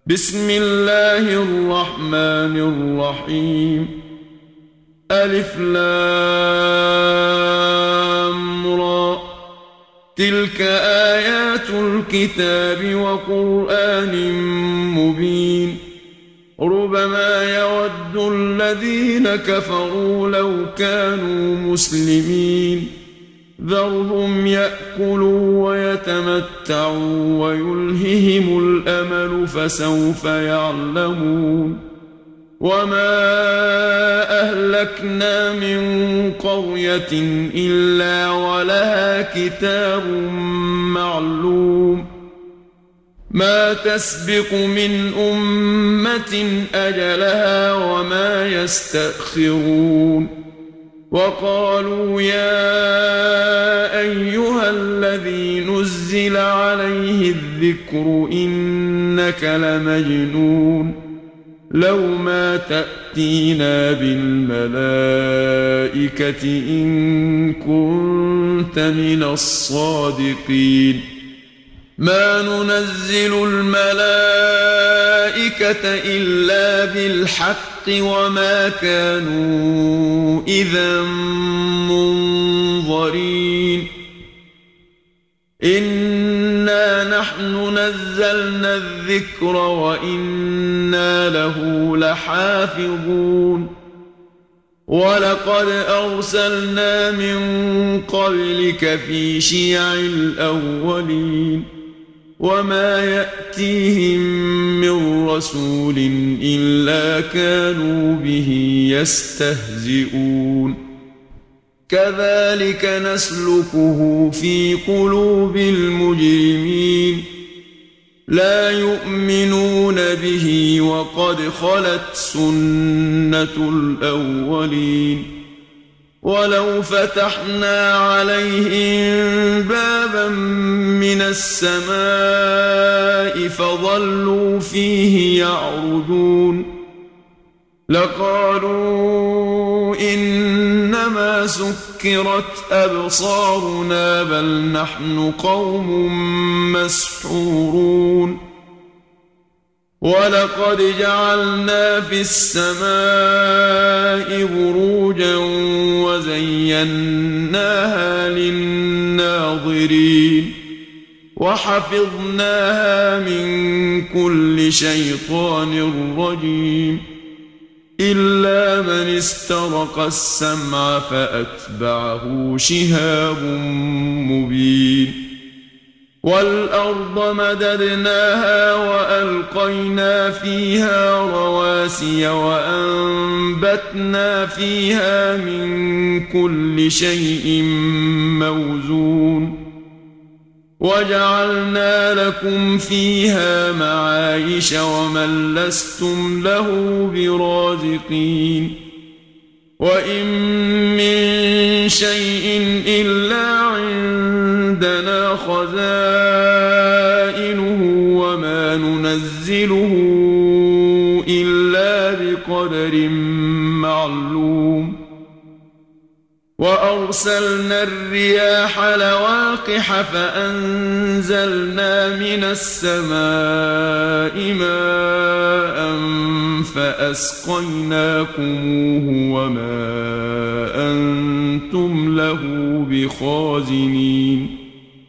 بسم الله الرحمن الرحيم. ألف لام را، تلك آيات الكتاب وقرآن مبين. ربما يود الذين كفروا لو كانوا مسلمين. ذرهم يأكلوا ويتمتعوا ويلههم الأمل فسوف يعلمون. وما أهلكنا من قرية إلا ولها كتاب معلوم. ما تسبق من أمة أجلها وما يستأخرون. وقالوا يا أيها الذي نزل عليه الذكر إنك لمجنون. لو ما تأتينا بالملائكة إن كنت من الصادقين. ما ننزل الملائكة إلا بالحق وما كانوا إذا منظرين. إنا نحن نزلنا الذكر وإنا له لحافظون. ولقد أرسلنا من قبلك في شيع الأولين. وما يأتيهم من رسول إلا كانوا به يستهزئون. كذلك نسلكه في قلوب المجرمين. لا يؤمنون به وقد خلت سنة الأولين. ولو فتحنا عليهم بابا من السماء فظلوا فيه يعرجون لقالوا إنما سكرت أبصارنا بل نحن قوم مسحورون. ولقد جعلنا في السماء بروجا وزيناها للناظرين. وحفظناها من كل شيطان رجيم إلا من استرق السمع فأتبعه شهاب مبين. والأرض مددناها وألقينا فيها رواسي وأنبتنا فيها من كل شيء موزون. وجعلنا لكم فيها معايش ومن لستم له برازقين. وإن من شيء إلا عندنا خزائنه وما ننزله إلا بقدر معلوم. وأرسلنا الرياح لواقح فأنزلنا من السماء ماء فأسقيناكموه وما أنتم له بخازنين.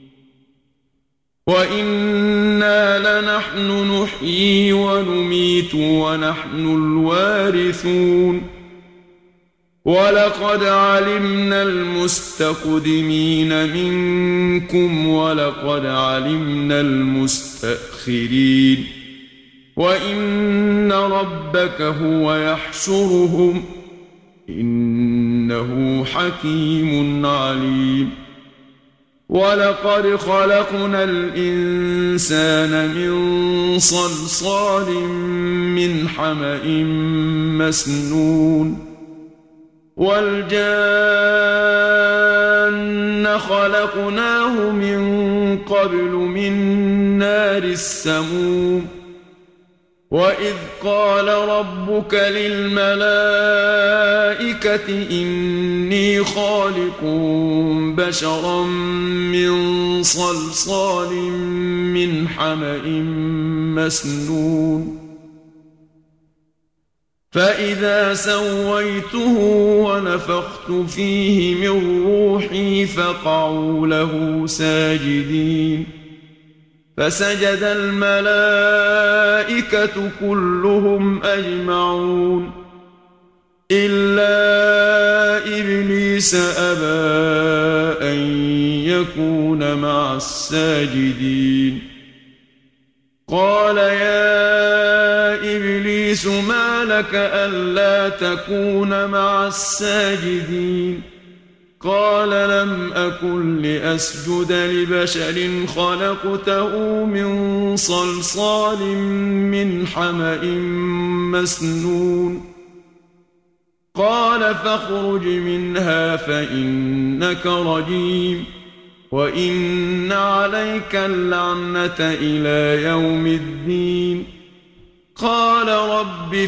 وإنا لنحن نحيي ونميت ونحن الوارثون. ولقد علمنا المستقدمين منكم ولقد علمنا المستأخرين. وإن ربك هو يحشرهم إنه حكيم عليم. ولقد خلقنا الإنسان من صلصال من حمأ مسنون. والجان خلقناه من قبل من نار السموم. وإذ قال ربك للملائكة إني خالق بشرا من صلصال من حمأ مسنون فإذا سويته ونفخت فيه من روحي فقعوا له ساجدين فسجد الملائكة كلهم أجمعون إلا إبليس أبى أن يكون مع الساجدين قال يا إبليس ما لك ألا تكون مع الساجدين قال لم أكن لأسجد لبشر خلقته من صلصال من حمأ مسنون قال فاخرج منها فإنك رجيم وإن عليك اللعنة إلى يوم الدين قال رب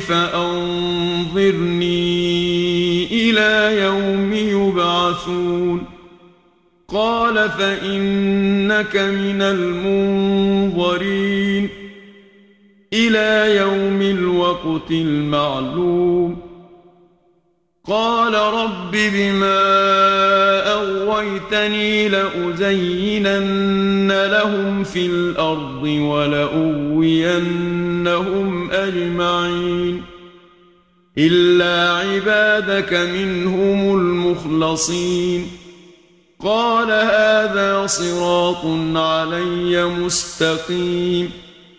فأنظرني إلى يوم يبعثون قال فإنك من المنظرين إلى يوم الوقت المعلوم قال رب بما أغويتني لأزينن لهم في الأرض ولأغوينهم أجمعين إلا عبادك منهم المخلصين قال هذا صراط علي مستقيم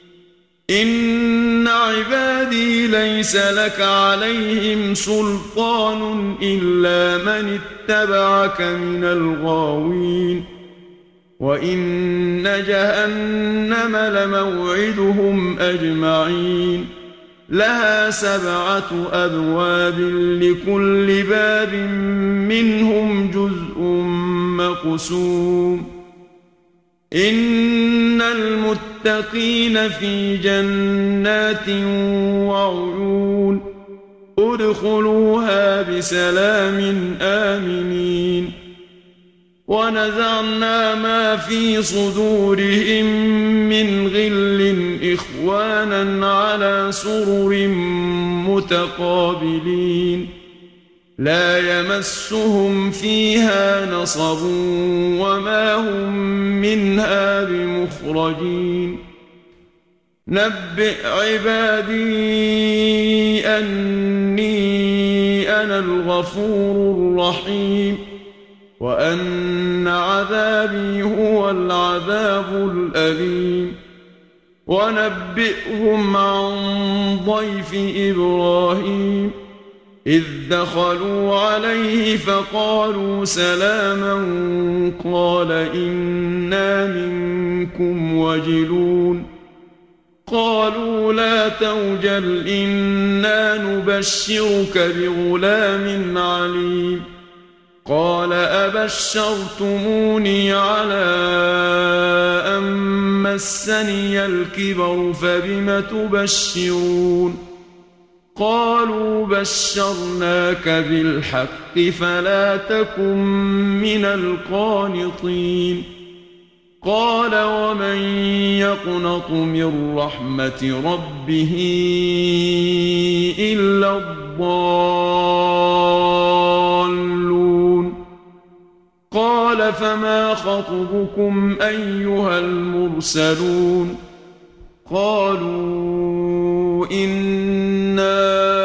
إن عبادي ليس لك عليهم سلطان إلا من اتبعك من الغاوين وإن جهنم لموعدهم أجمعين لها 7 أبواب لكل باب منهم جزء مقسوم إن المتقين في جنات وعيون ادخلوها بسلام آمنين ونزعنا ما في صدورهم من غل إخوانا على سرر متقابلين لا يمسهم فيها نصب وما هم منها بمخرجين نبئ عبادي أني أنا الغفور الرحيم وأن عذابي هو العذاب الأليم ونبئهم عن ضيف إبراهيم إذ دخلوا عليه فقالوا سلاما قال إنا منكم وجلون قالوا لا توجل إنا نبشرك بغلام عليم قال أبشرتموني على أن مسني الكبر فبم تبشرون قالوا بشرناك بالحق فلا تكن من القانطين قال ومن يقنط من رحمة ربه إلا الضالون قال فما خطبكم أيها المرسلون قالوا إنا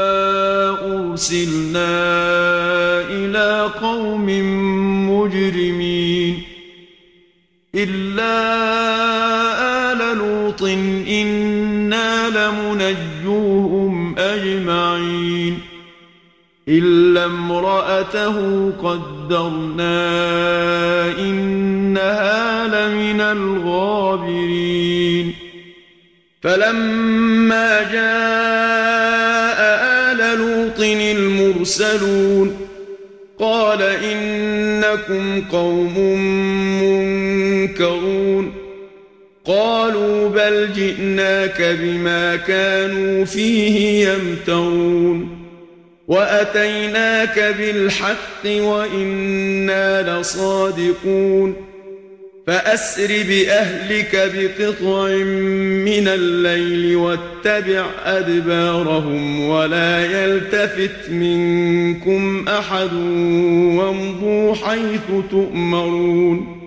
أرسلنا إلى قوم مجرمين إلا آل لوط إنا لمنجوهم أجمعين إلا امرأته قدرنا إنها لمن الغابرين فلما جاء آل لوط المرسلون قال إنكم قوم منكرون قالوا بل جئناك بما كانوا فيه يمترون وأتيناك بالحق وإنا لصادقون فأسر بأهلك بقطع من الليل واتبع أدبارهم ولا يلتفت منكم أحد وامضوا حيث تؤمرون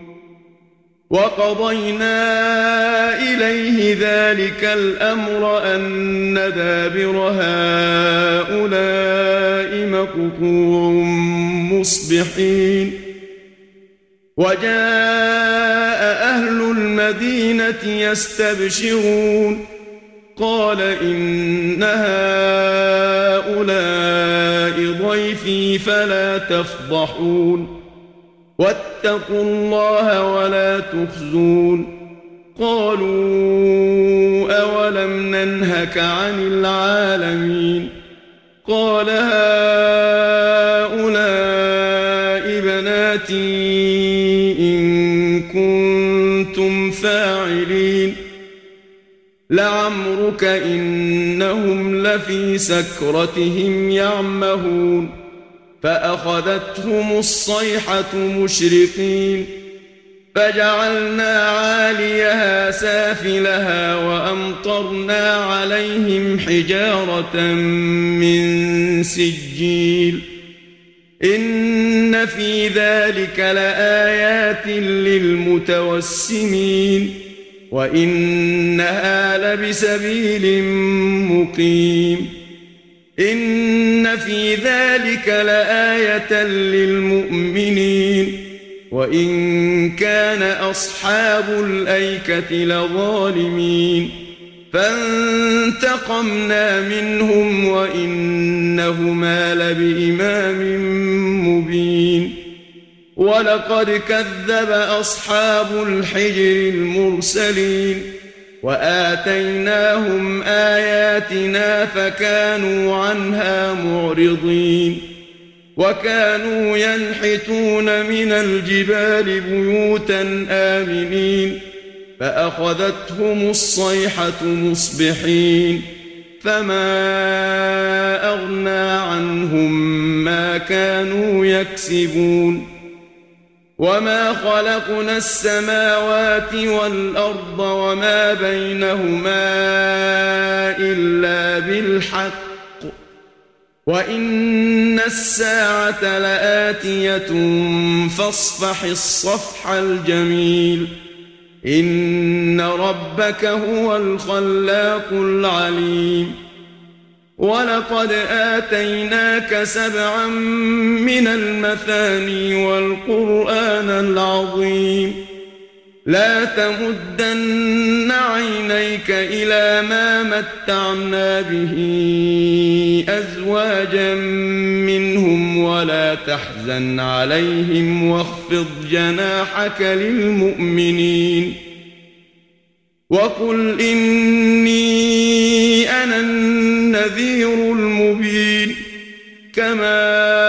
وقضينا إليه ذلك الأمر أن دابر هؤلاء مقطوع مصبحين وجاء أهل المدينة يستبشرون قال إن هؤلاء ضيفي فلا تفضحون واتقوا الله ولا تخزون قالوا أولم ننهك عن العالمين قال هؤلاء بناتي إن كنتم فاعلين لعمرك إنهم لفي سكرتهم يعمهون فأخذتهم الصيحة مشرقين فجعلنا عاليها سافلها وأمطرنا عليهم حجارة من سجيل إن في ذلك لآيات للمتوسمين وإنها لبسبيل مقيم إن في ذلك لآية للمؤمنين وإن كان أصحاب الأيكة لظالمين فانتقمنا منهم وإنهما لبإمام مبين ولقد كذب أصحاب الحجر المرسلين وآتيناهم آياتنا فكانوا عنها معرضين وكانوا ينحتون من الجبال بيوتا آمنين فأخذتهم الصيحة مصبحين فما أغنى عنهم ما كانوا يكسبون وما خلقنا السماوات والأرض وما بينهما إلا بالحق وإن الساعة لآتية فاصفح الصفح الجميل إن ربك هو الخلاق العليم ولقد آتيناك 7 من المثاني والقرآن العظيم لا تمدن عينيك إلى ما متعنا به أزواجا منهم ولا تحزن عليهم واخفض جناحك للمؤمنين وقل إني أنا النذير المبين كما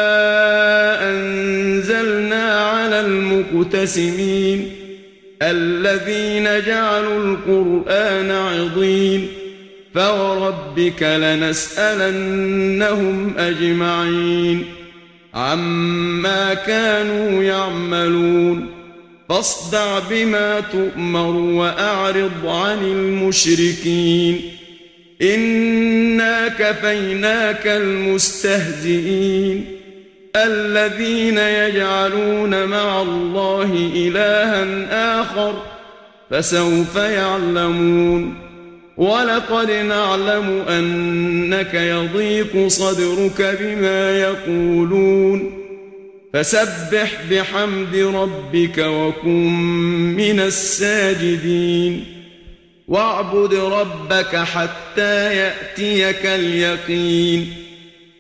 أنزلنا على المقتسمين الذين جعلوا القرآن عضين فوربك لنسألنهم أجمعين عما كانوا يعملون فاصدع بما تؤمر وأعرض عن المشركين إنا كفيناك المستهزئين الذين يجعلون مع الله إلها آخر فسوف يعلمون ولقد نعلم أنك يضيق صدرك بما يقولون فسبح بحمد ربك وكن من الساجدين واعبد ربك حتى يأتيك اليقين